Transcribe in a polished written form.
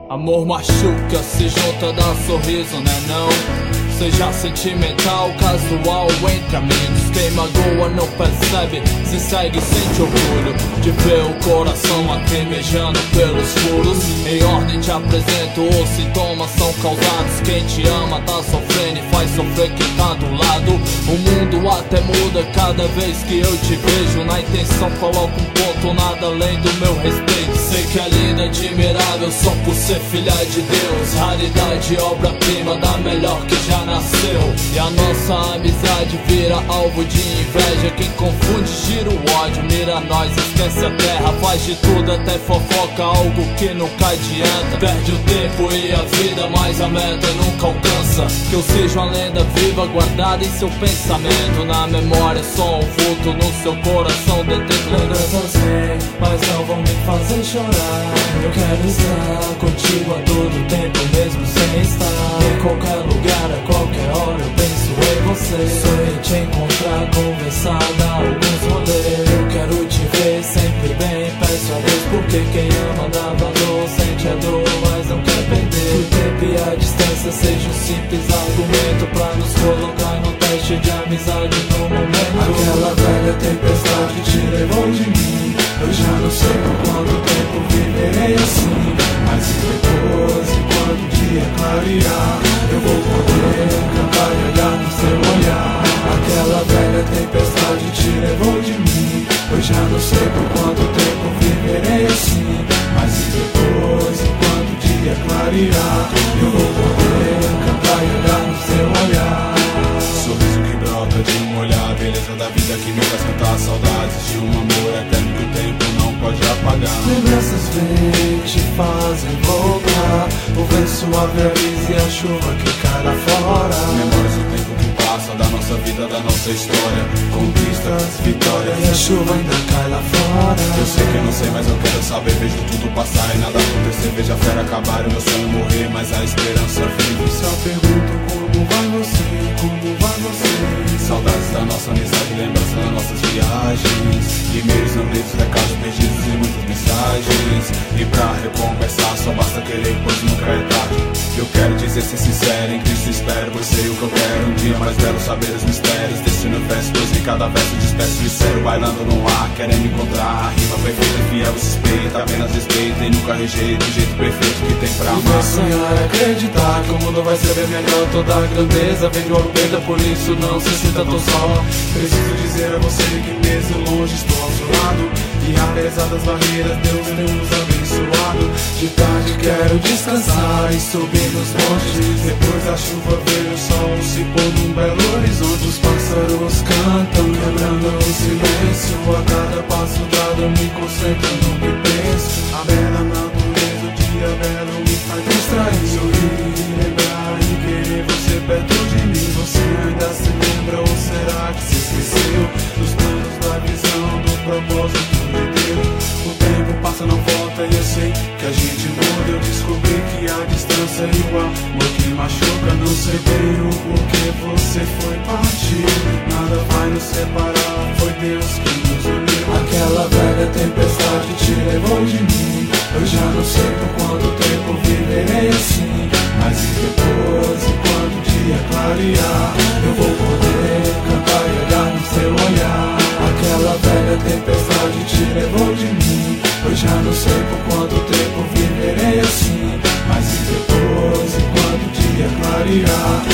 Amor machuca, se junta, dá sorriso, né não? Seja sentimental, casual, entre amigos. Quem magoa não percebe, se segue, sente orgulho de ver o coração lacrimejando pelos furos. Em ordem te apresento, os sintomas são causados. Quem te ama tá sofrendo e faz sofrer quem tá do lado. O mundo até muda cada vez que eu te vejo. Na intenção coloco um ponto, nada além do meu respeito. Sei que é linda, admirável, só por ser filha de Deus. Raridade, obra-prima da melhor que já nasceu. E a nossa amizade vira alvo de inveja. Quem confunde gira o ódio, mira nós, esquece a terra. Faz de tudo, até fofoca, algo que nunca adianta. Perde o tempo e a vida, mas a meta nunca alcança. Que eu seja uma lenda viva, guardada em seu pensamento. Na memória só um vulto, no seu coração detento. Lembranças vêm, mas não vão me fazer chorar. Eu quero estar contigo a todo tempo, mesmo sem estar. Em qualquer lugar, a qualquer hora eu penso em você. Sonho em te encontrar, conversar, dar alguns rolês. Eu quero te ver sempre bem, peço a Deus, porque quem ama dá valor, sente a dor, mas não quer perder. O tempo e a distância seja um simples argumento pra nos colocar no teste de amizade no momento. Aquela velha tempestade te levou de mim. Eu já não sei por quanto tempo viverei assim. Mas e depois, e quando o dia clarear, eu vou poder cantar e olhar no seu olhar. Aquela velha tempestade te levou de mim. Eu já não sei por quanto tempo viverei assim. Mas e depois, e quando o dia clarear, eu vou poder cantar e olhar no seu olhar. Sorriso que brota de um olhar, beleza da vida que me faz cantar. Saudades de um amor eterno que o tempo não pode apagar. Lembranças vêm, te fazem voltar. O vento suave avisa e a chuva que cai lá fora. Memórias do tempo que passa, da nossa vida, da nossa história. Conquistas, vitórias, E a chuva ainda cai lá fora. eu sei que não sei, mas eu quero saber. Vejo tudo passar e nada acontecer. Vejo a fera acabar e o meu sonho morrer, mas a esperança vive. Só pergunto como vai você, como vai você. Saudades da nossa amizade, lembrança das nossas viagens. E-mails não lidos, recados perdidos e muitas mensagens. E pra recompensar só basta querer, pois nunca é tarde. Eu quero dizer, ser sincero, em Cristo espero, pois sei o que eu quero. Um dia mais belo saber os mistérios desse universo, pois em cada verso despeço de sério, bailando no ar, querendo encontrar a rima perfeita, fiel e suspeita. Apenas respeita e nunca rejeita o jeito perfeito que tem pra amar. Sonhar é acreditar que o mundo vai ser bem melhor. Toda a grandeza vem de uma perda, por isso não se sinta tão só. Preciso dizer a você que mesmo longe estou ao seu lado. E apesar das barreiras, Deus tem nos abençoado. De tarde quero descansar e subir nos montes. Depois da chuva veio o sol se pôr num belo horizonte. Os pássaros cantam, quebrando o silêncio. A cada passo dado eu me concentro no que penso. A bela natureza, o dia belo me faz distrair. Sorrir, lembrar e querer você perto de mim. Você ainda se lembra ou será que se esqueceu dos planos, da visão, do propósito de Deus? O tempo passa, não volta e eu sei que a gente muda. Eu descobri que a distância e o amor que machuca. Não sei bem o porquê você foi partir. Nada vai nos separar, foi Deus que nos uniu. Aquela velha tempestade te levou de mim. Eu já não sei por quanto tempo viverei assim. Mas e depois, e quando o dia clarear, eu vou poder cantar e olhar no seu olhar. Aquela velha tempestade te levou de mim. Eu já não sei por quanto tempo viverei assim. Mas e depois, e quando o dia clarear,